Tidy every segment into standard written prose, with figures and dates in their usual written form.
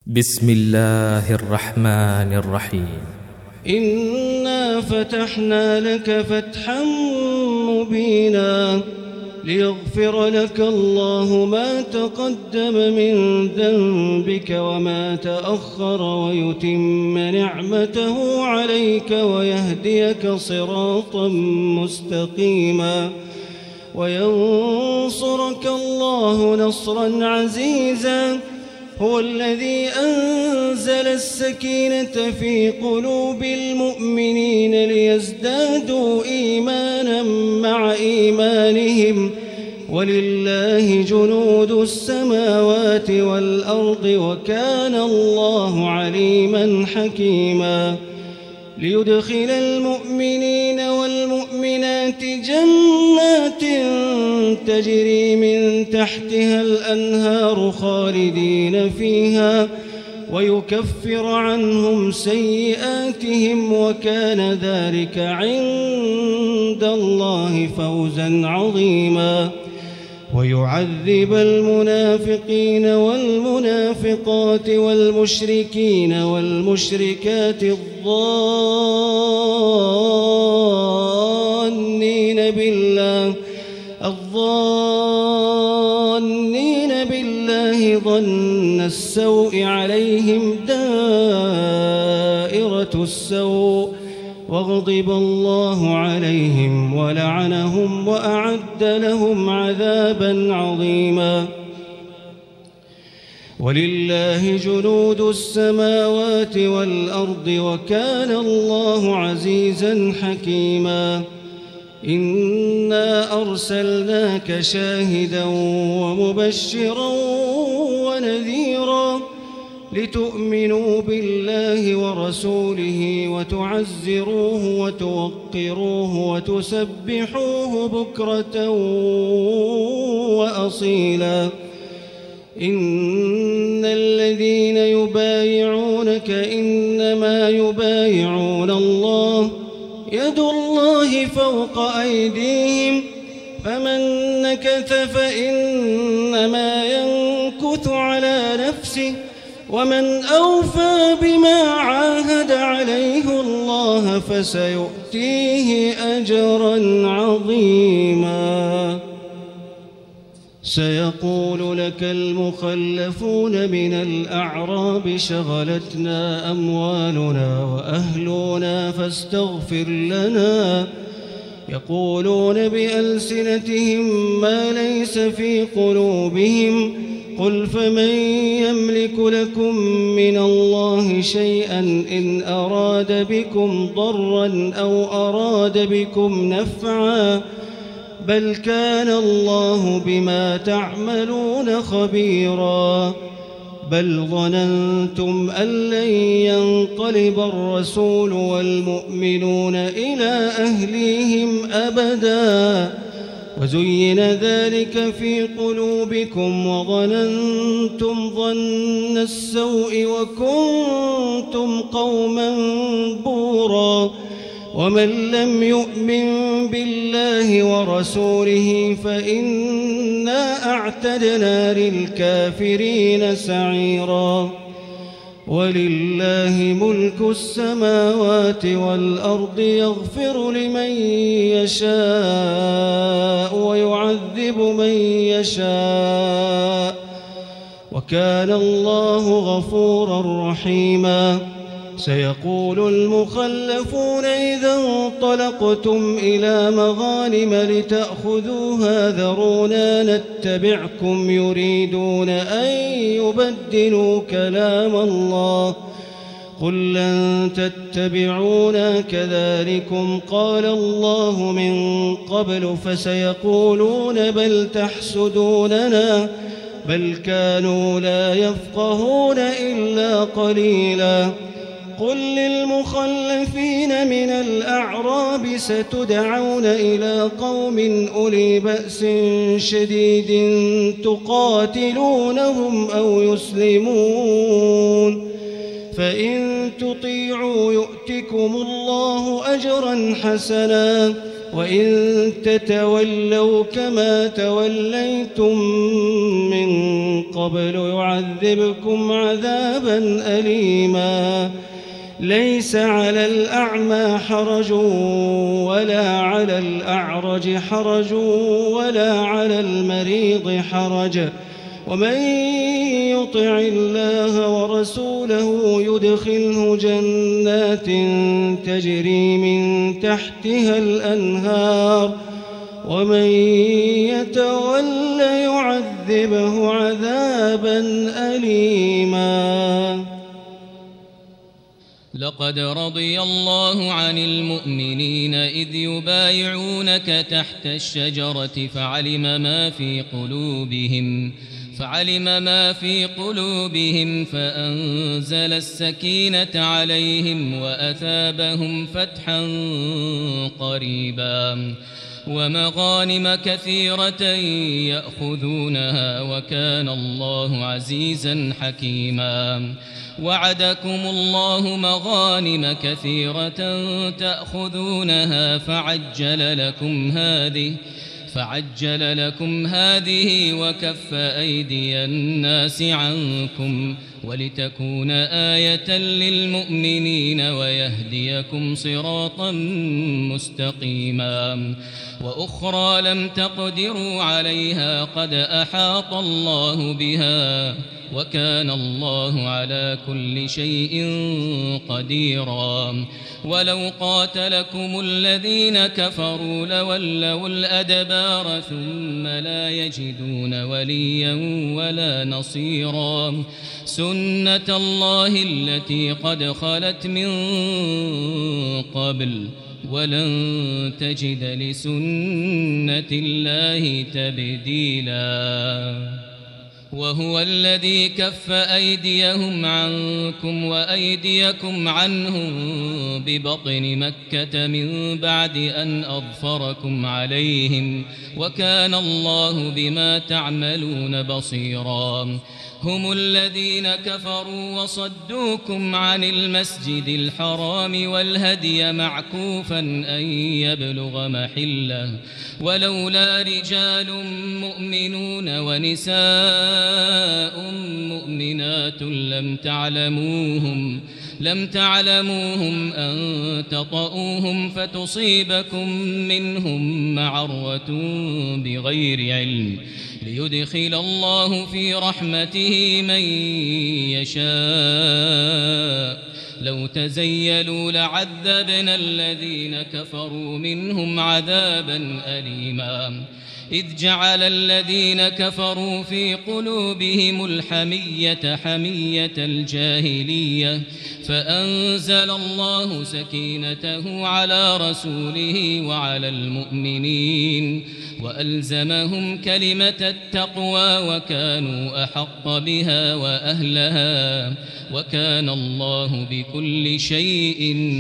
بسم الله الرحمن الرحيم. إنا فتحنا لك فتحا مبينا ليغفر لك الله ما تقدم من ذنبك وما تأخر ويتم نعمته عليك ويهديك صراطا مستقيما وينصرك الله نصرا عزيزا. هو الذي أنزل السكينة في قلوب المؤمنين ليزدادوا إيمانا مع إيمانهم ولله جنود السماوات والأرض وكان الله عليما حكيما. ليدخل المؤمنين والمؤمنات جنات تجري من تحتها الأنهار خالدين فيها ويكفر عنهم سيئاتهم وكان ذلك عند الله فوزا عظيما. ويعذب المنافقين والمنافقات والمشركين والمشركات الظانين بالله ظن السوء عليهم دائرة السوء وغضب الله عليهم ولعنهم وأعد لهم عذابا عظيما. ولله جنود السماوات والأرض وكان الله عزيزا حكيما. إنا أرسلناك شاهدا ومبشرا ونذيرا لتؤمنوا بالله ورسوله وتعزروه وتوقروه وتسبحوه بكرة وأصيلا. إن الذين يبايعونك إنما يبايعون الله يد الله فوق أيديهم فمن نكث فإنما ينكث على نفسه ومن أوفى بما عاهد عليه الله فسيؤتيه أجرا عظيما. سيقول لك المخلفون من الأعراب شغلتنا أموالنا وأهلنا فاستغفر لنا يقولون بألسنتهم ما ليس في قلوبهم قل فمن يملك لكم من الله شيئا إن أراد بكم ضرا أو أراد بكم نفعا بل كان الله بما تعملون خبيرا. بل ظننتم أن لن ينقلب الرسول والمؤمنون إلى أهليهم أبدا وزين ذلك في قلوبكم وظننتم ظن السوء وكنتم قوما بورا. ومن لم يؤمن بالله ورسوله فإنا أعتدنا للكافرين سعيرا. ولله ملك السماوات والأرض يغفر لمن يشاء ويعذب من يشاء وكان الله غفورا رحيما. سيقول المخلفون إذا انطلقتم إلى مغانم لتأخذوها ذرونا نتبعكم يريدون أن يبدلوا كلام الله قل لن تتبعونا كذلكم قال الله من قبل فسيقولون بل تحسدوننا بل كانوا لا يفقهون إلا قليلا. قل للمخلفين من الأعراب ستدعون إلى قوم أولي بأس شديد تقاتلونهم أو يسلمون فإن تطيعوا يؤتكم الله أجرا حسنا وإن تتولوا كما توليتم من قبل يعذبكم عذابا أليما ليس على الأعمى حرج ولا على الأعرج حرج ولا على المريض حرج ومن يطع الله ورسوله يدخله جنات تجري من تحتها الأنهار ومن يتول يعذبه عذابا أليما. لقد رضي الله عن المؤمنين إذ يبايعونك تحت الشجرة فعلم ما في قلوبهم فأنزل السكينة عليهم وأثابهم فتحا قريبا ومغانم كثيرة يأخذونها وكان الله عزيزا حكيما. وعدكم الله مغانم كثيرة تأخذونها فعجل لكم هذه وكف أيدي الناس عنكم ولتكون آية للمؤمنين ويهديكم صراطا مستقيما. وأخرى لم تقدروا عليها قد أحاط الله بها وكان الله على كل شيء قديرا. ولو قاتلكم الذين كفروا لولوا الأدبار ثم لا يجدون وليا ولا نصيرا. سنة الله التي قد خلت من قبل ولن تجد لسنة الله تبديلا. وهو الذي كف أيديهم عنكم وأيديكم عنهم ببطن مكة من بعد أن أظفركم عليهم وكان الله بما تعملون بصيرا. هم الذين كفروا وصدوكم عن المسجد الحرام والهدي معكوفا أن يبلغ محله ولولا رجال مؤمنون ونساء مؤمنات لم تعلموهم أن تطؤوهم فتصيبكم منهم معرة بغير علم ليدخل الله في رحمته من يشاء. لو تزيلوا لعذبنا الذين كفروا منهم عذابا أليما. إذ جعل الذين كفروا في قلوبهم الحمية حمية الجاهلية فأنزل الله سكينته على رسوله وعلى المؤمنين وألزمهم كلمة التقوى وكانوا أحق بها وأهلها وكان الله بكل شيء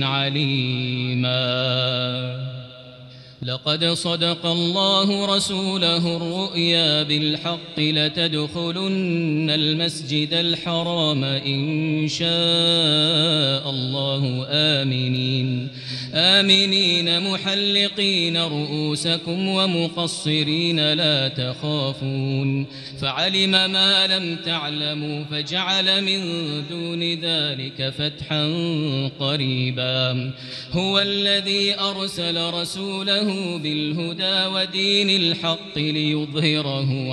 عليما. لقد صدق الله رسوله الرؤيا بالحق لتدخلن المسجد الحرام إن شاء الله آمنين محلقين رؤوسكم ومقصرين لا تخافون فعلم ما لم تعلموا فجعل من دون ذلك فتحا قريبا. هو الذي أرسل رسوله بالهدى ودين الحق ليظهره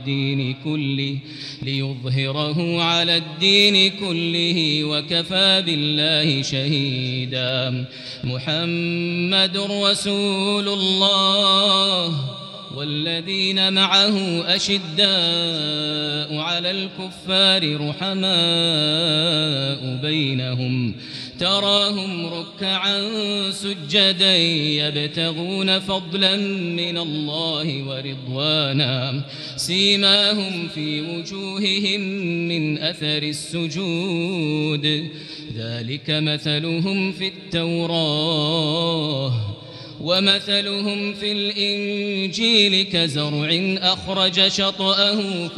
على الدين كله وكفى بالله شهيدا. محمد رسول الله والذين معه أشداء على الكفار رحماء بينهم تراهم ركعا سجدا يبتغون فضلا من الله ورضوانا سيماهم في وجوههم من أثر السجود ذلك مثلهم في التوراة ومثلهم في الإنجيل كزرع أخرج شطأه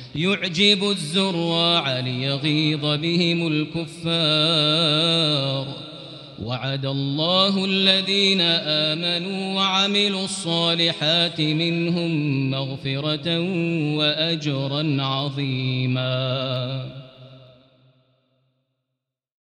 يعجب الزراع ليغيظ بهم الكفار وعد الله الذين آمنوا وعملوا الصالحات منهم مغفرة وأجرا عظيما.